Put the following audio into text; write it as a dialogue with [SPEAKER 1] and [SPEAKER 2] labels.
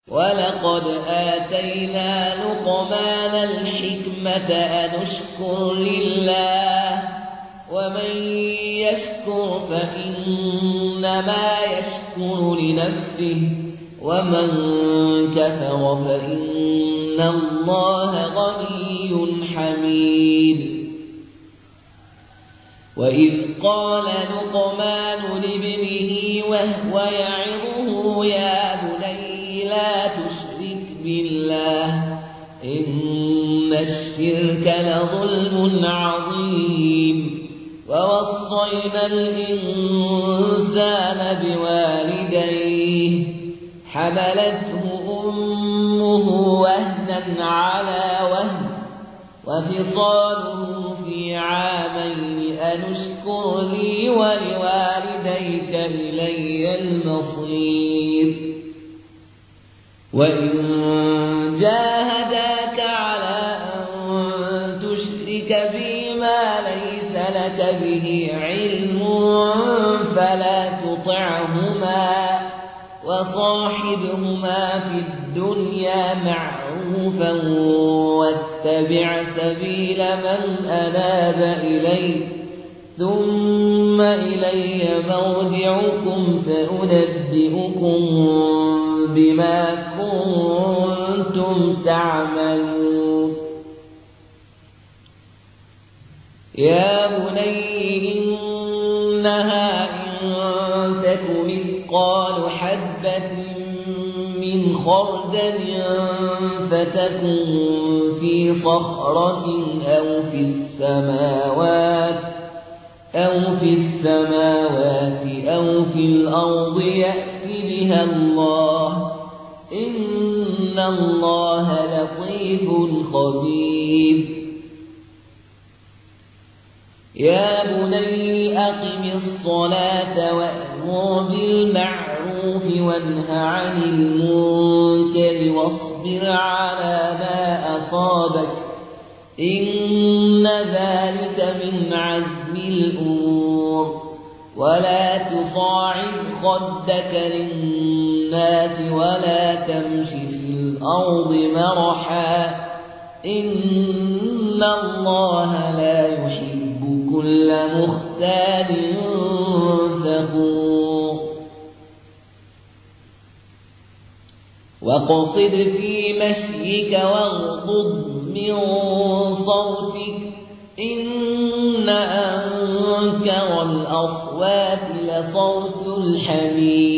[SPEAKER 1] ولقد آتينا لقمان الحكمة أن اشكر لله ومن يشكر فإنما يشكر لنفسه ومن كفر فإن الله غني حميد وإذ قال لقمان لابنه وهو يعظه يا بني لا تشرك بالله إن الشرك لظلم عظيم ووصينا الإنسان بوالديه حملته أمه وهنا على وهن وفصاله في عامين أن اشكر لي ولوالديك إلي المصير وإن جاهداك على أن تشرك بي ما ليس لك به علم فلا تطعهما وصاحبهما في الدنيا معروفا واتبع سبيل من أناب إلي ثم إلي مرجعكم فأنبئكم بما كنتم تعملون يا بني إنها إن تك مثقال حبة من خردل فتكن في صخرة أو في السماوات أو في الأرض يأت بها الله إن الله لطيف خبير يا بني أقم الصلاة وأمر بالمعروف وانه عن المنكر واصبر على ما أصابك إن ذلك من عزم الأمور ولا تصاعد خدك للناس ولا تمش في الأرض مرحا إن الله لا يحب كل مختال فخور واقصد في مشيك واغضض من صوتك إن أنكر الأصوات لصوت الحمير